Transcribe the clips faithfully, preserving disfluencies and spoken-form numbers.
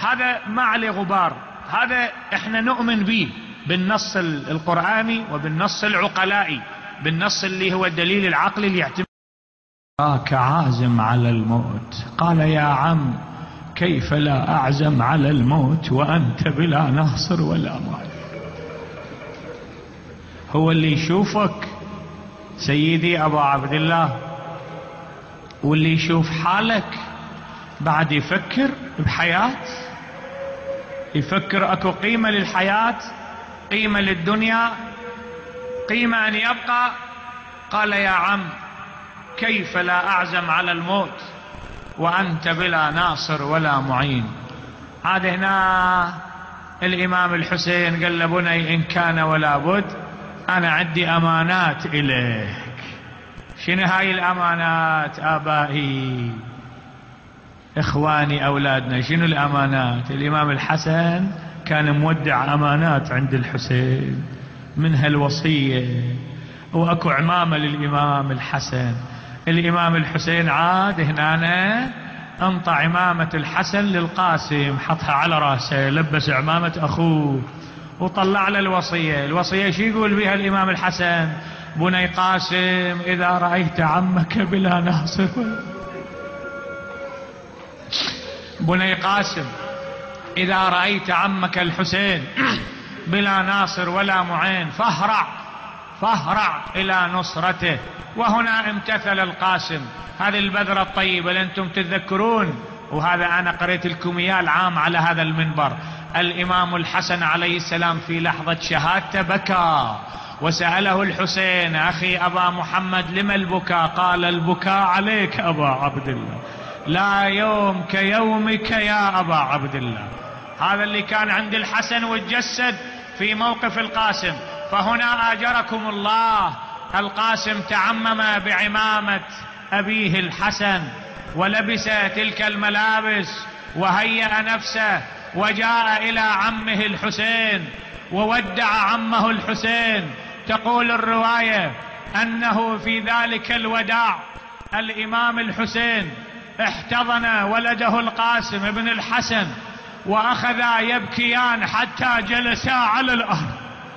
هذا ما عليه غبار، هذا احنا نؤمن به بالنص القرآني وبالنص العقلائي، بالنص اللي هو الدليل العقلي اللي يعتمد. راك عازم على الموت. قال يا عم كيف لا أعزم على الموت وأنت بلا ناصر ولا معين. هو اللي يشوفك سيدي أبا عبد الله واللي يشوف حالك بعد يفكر بحياة، يفكر أكو قيمة للحياة، قيمة للدنيا، قيمة أن يبقى. قال يا عم كيف لا أعزم على الموت وأنت بلا ناصر ولا معين. هذا هنا الإمام الحسين قال له بني إن كان ولا بد أنا عندي أمانات إليك. شنو هاي الأمانات آبائي إخواني أولادنا؟ شنو الأمانات؟ الإمام الحسن كان مودع أمانات عند الحسين، منها الوصية، وأكو عمامة للإمام الحسن. الإمام الحسين عاد هنا انطى عمامة الحسن للقاسم، حطها على راسه، لبس عمامة أخوه وطلع له الوصية. الوصية شو يقول بها الإمام الحسن؟ بني قاسم إذا رأيت عمك بلا ناصر، بني قاسم إذا رأيت عمك الحسين بلا ناصر ولا معين فاهرع فاهرع إلى نصرته. وهنا امتثل القاسم. هذه البذرة الطيبة اللي أنتم تتذكرون، وهذا أنا قريت لكم إياه العام على هذا المنبر. الإمام الحسن عليه السلام في لحظة شهادته بكى، وسأله الحسين أخي أبا محمد لما البكاء؟ قال البكاء عليك أبا عبد الله، لا يوم كيومك يا أبا عبد الله. هذا اللي كان عند الحسن وتجسد في موقف القاسم. فهنا آجركم الله القاسم تعمم بعمامة أبيه الحسن ولبس تلك الملابس وهيأ نفسه وجاء إلى عمه الحسين وودع عمه الحسين. تقول الرواية أنه في ذلك الوداع الإمام الحسين احتضن ولده القاسم بن الحسن وأخذا يبكيان حتى جلسا على الأرض،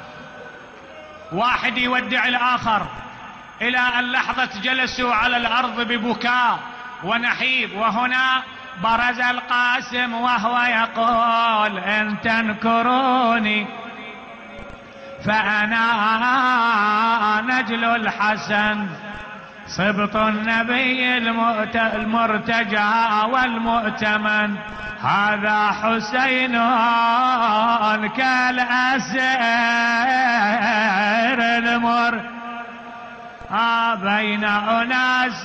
واحد يودع الآخر، إلى أن لحظة جلسوا على الأرض ببكاء ونحيب. وهنا برز القاسم وهو يقول إن تنكروني فأنا نجل الحسن صبط النبي المرتجى والمؤتمن، هذا حسين كالأسير المر بين أناس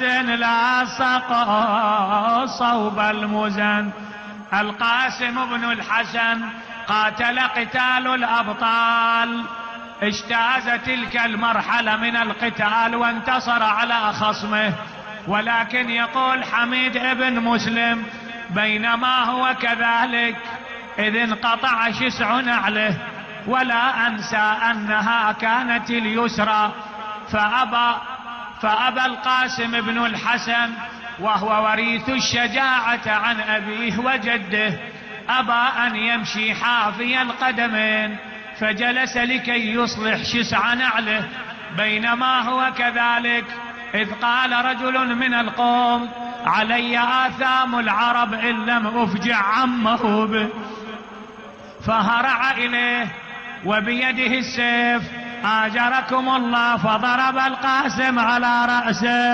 لاصقوا صوب المزن. القاسم بن الحسن قاتل قتال الأبطال، اجتاز تلك المرحلة من القتال وانتصر على خصمه. ولكن يقول حميد ابن مسلم بينما هو كذلك إذ انقطع شسع نعله، ولا أنسى أنها كانت اليسرى، فأبى, فأبى القاسم بن الحسن وهو وريث الشجاعة عن أبيه وجده، أبى أن يمشي حافي القدمين، فجلس لكي يصلح شسع نعله. بينما هو كذلك إذ قال رجل من القوم علي آثام العرب إن لم أفجع عمه به، فهرع إليه وبيده السيف آجركم الله فضرب القاسم على رأسه.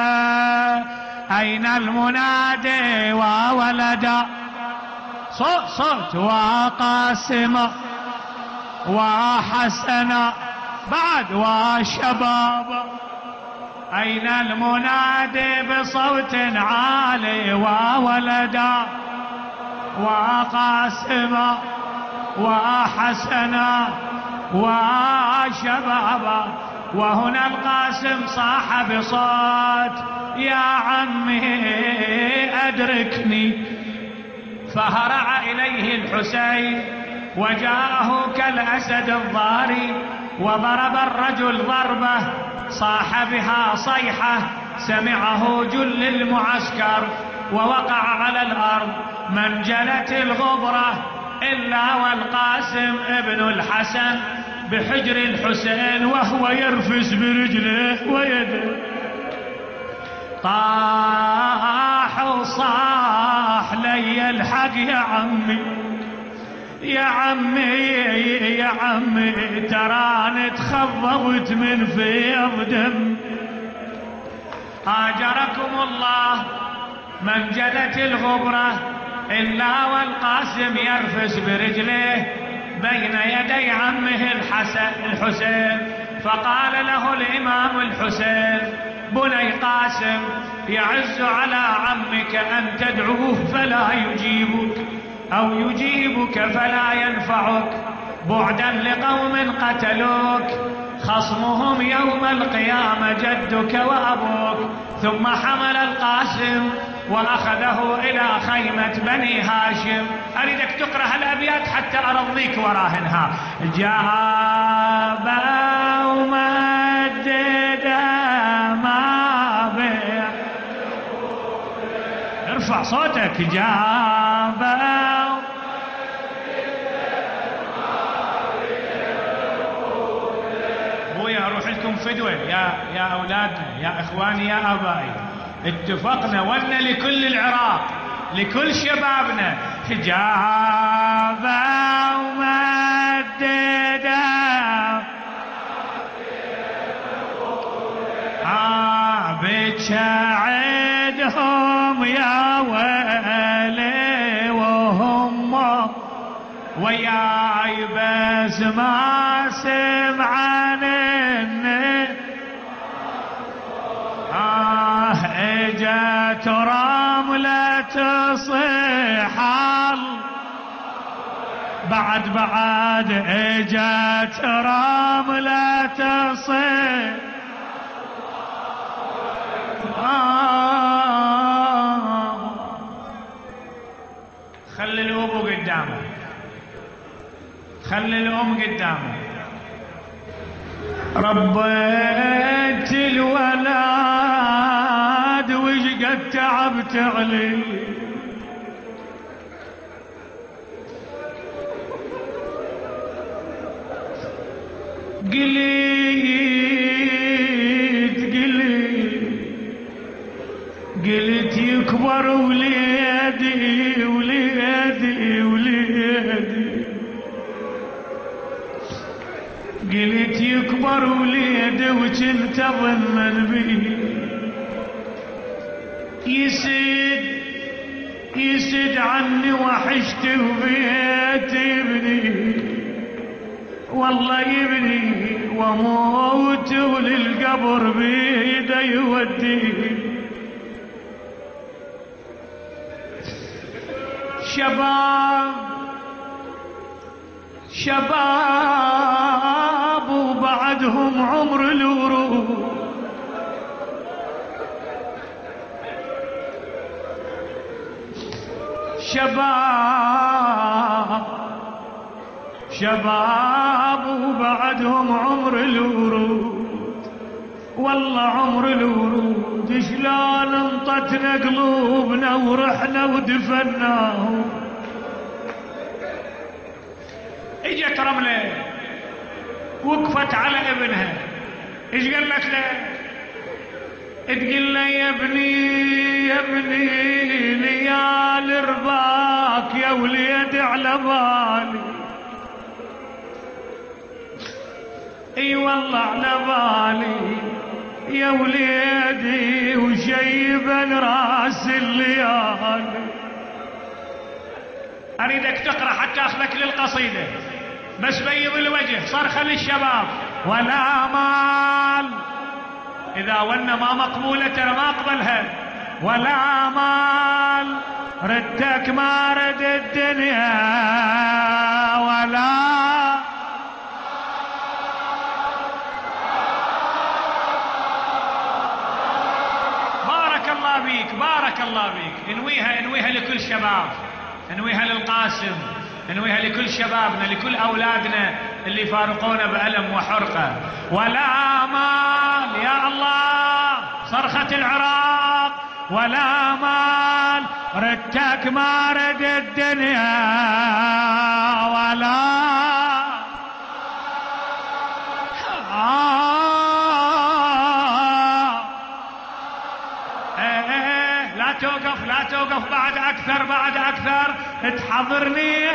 أين المنادي وولد صوت صوت وقاسم وحسن بعد وشباب، أين المنادي بصوت عالي وولد وقاسم وحسن وشباب. وهنا القاسم صاح بصوت يا عمي أدركني، فهرع إليه الحسين وجاءه كالأسد الضاري وضرب الرجل ضربة صاح بها صيحة سمعه جل المعسكر ووقع على الأرض. من جلت الغبرة إلا والقاسم ابن الحسن بحجر الحسين وهو يرفس برجله ويده. طاح وصاح لي الحق يا عمي يا عمي يا عمي تراني تخضبت من فيض دم. آجركم الله من جلت الغبرة إلا والقاسم يرفس برجله بين يدي عمه الحسن الحسين. فقال له الإمام الحسين بني قاسم يعز على عمك أن تدعوه فلا يجيبك أو يجيبك فلا ينفعك بعدا لقوم قتلوك خصمهم يوم القيامة جدك وأبوك. ثم حمل القاسم وأخذه إلى خيمة بني هاشم. أريدك تقرأ هالأبيات حتى أرضيك وراهنها. جاب ومدد ما بيع ارفع صوتك. جاب ابويا اروح لكم فدوه يا يا اولادنا يا اخواني يا ابائي. اتفقنا ولنا لكل العراق لكل شبابنا. جاب ومدد عابد شاعدهم يا ويلي وهم وياي بس ما سمعن آه اجت رملة صحال بعد بعد اجت رملة صحال آه خلي الأبو قدامه خلي الأم قدامه. ربيت الولاد وش قد تعبت عليه قليت قليت قلت يكبر وليدي وليدي وليدي قلت يكبر وليدي وكنت اظن بيه يسد يسد عني وحشت وبيت ابني والله يبني واموت وللقبر بيده يوديه. شباب شباب وبعدهم عمر الورود شباب شباب وبعدهم عمر الورود والله عمر الورود. شلون انطتنا قلوبنا ورحنا ودفناه. اجت رملة وقفت على ابنها ايش قالت له؟ تقول له يا ابني يا ابني ليال رباك يا وليد على بالي. اي والله على بالي يا وليدي وشيبا راس الليالي. اريدك تقرا حتى اخذك للقصيده بس بيض الوجه صرخه للشباب. ولا مال اذا ولنا ما مقبوله ترى ما اقبلها. ولا مال ردك ما رد الدنيا ولا بارك الله بيك بارك الله بيك. انويها انويها لكل شباب انويها للقاسم انويها لكل شبابنا لكل اولادنا اللي فارقونا بألم وحرقه. ولا مال يا الله صرخة العراق. ولا مال ردتك ما رد الدنيا ولا لا توقف لا توقف بعد أكثر بعد أكثر تحضرني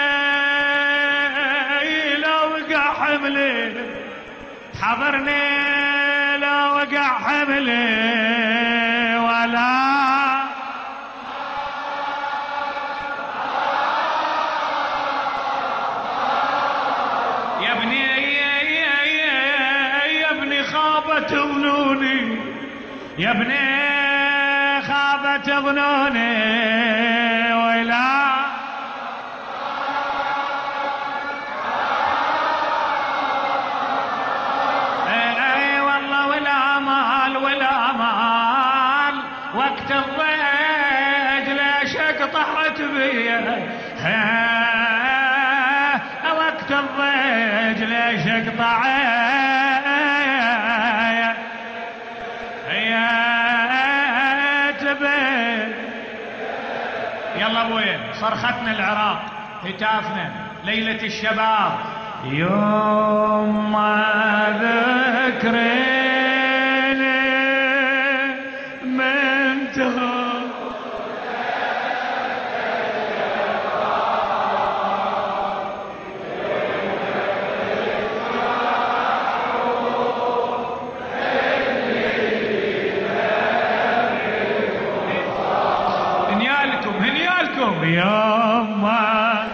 لو وقع حملي تحضرني لو وقع حملي ولا يا ابني يا ابني خابت ظنوني يا ابني خابت ظنوني ولا اي والله ولا مال ولا مال وقت الضيق ليش قطعت بيه وقت الضيق ليش قطعت يلا ابوي صرختنا العراق هتافنا ليلة الشباب يوم ما ذكريني من تهون يوم ما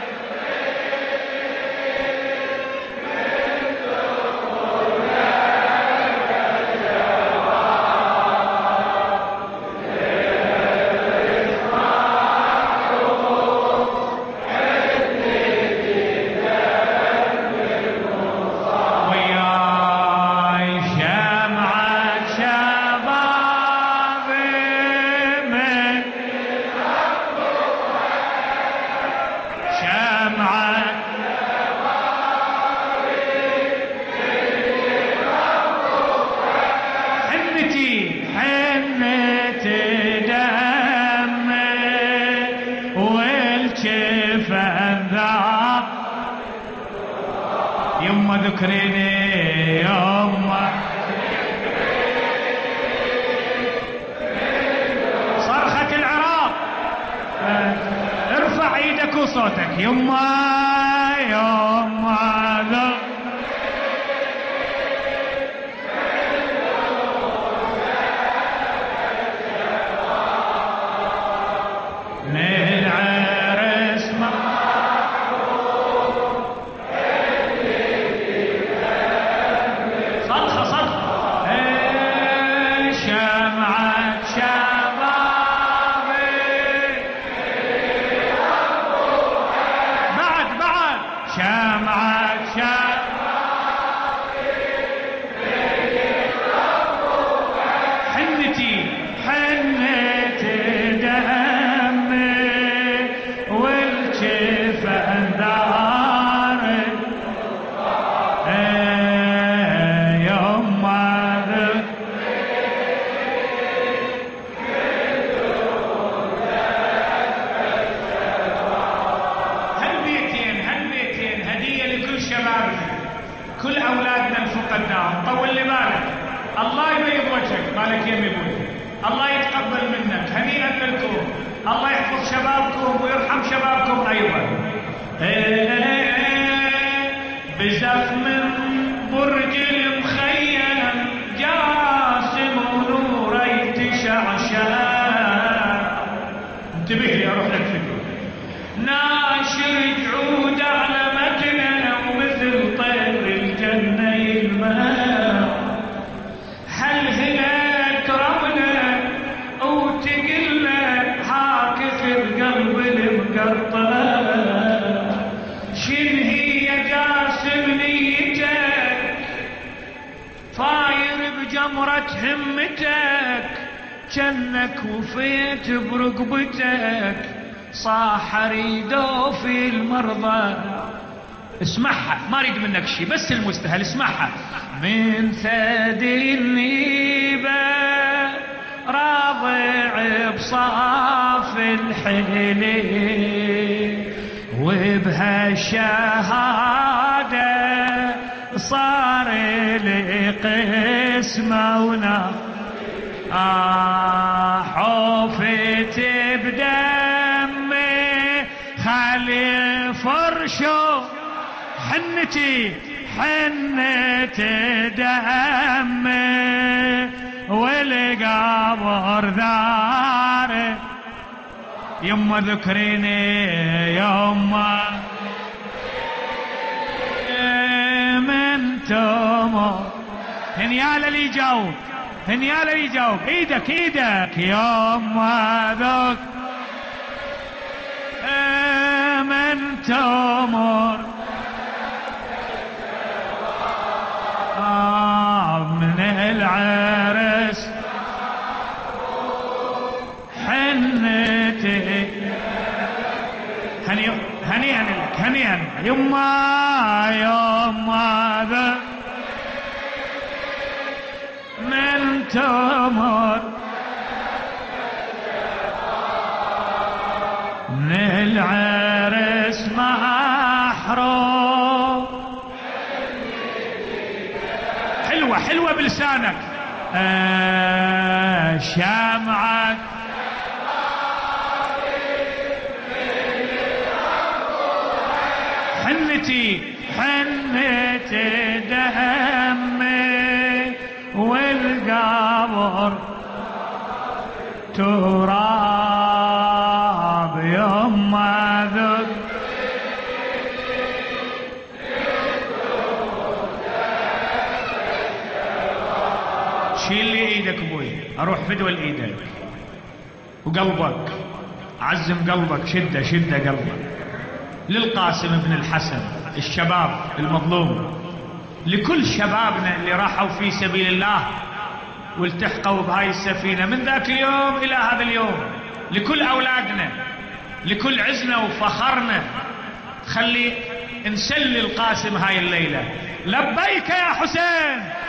يما ذكريني يما صرخة العراق ارفع ايدك وصوتك يما يما ذكريني كل أولادنا الفقداء طول لي بالك الله يبيض وجهك مالك يم يبوي الله يتقبل منك هنيئا لكم الله يحفظ شبابكم ويرحم شبابكم أيضا بزف من برج المخيم جاسم ونور يتشعشع انتبه لي أروح لك فكرة ناشر جعود على متنه ومثل طير الجنة الماء هل هلت رملة وتقلت حاكف القلب المقطع شن هي جاسم نيتك طاير بجمرة همتك جنك وفيت برقبتك صاح اريدو في المرضى اسمعها ما اريد منك شيء بس المستهل اسمعها من ثدي النيبة راضع بصاف الحلي وبهالشهادة صار لي قسمة ونا آه حوفت بدمي خلي فرشو حنتي حنت دمي والقبر ذاري يما ذكريني يما من تمر هنيال اللي يجاوب هنيال اللي يجاوب ايدك ايدك يما ذك من تمر آه من العرس حنتي هني هنيئا لك هنيئا يما يما ذا من تمر من العرس محروم حلوة حلوة بلسانك آه شمعك حنتي حنتي دمي والقبر تراب يما ذك شيل لي ايدك ابوي اروح فدوى الايدك وقلبك عزم قلبك شده شده قلبك للقاسم بن الحسن الشباب المظلوم لكل شبابنا اللي راحوا في سبيل الله والتحقوا بهاي السفينة من ذاك اليوم إلى هذا اليوم لكل أولادنا لكل عزنا وفخرنا خلي نسلي القاسم هاي الليلة لبيك يا حسين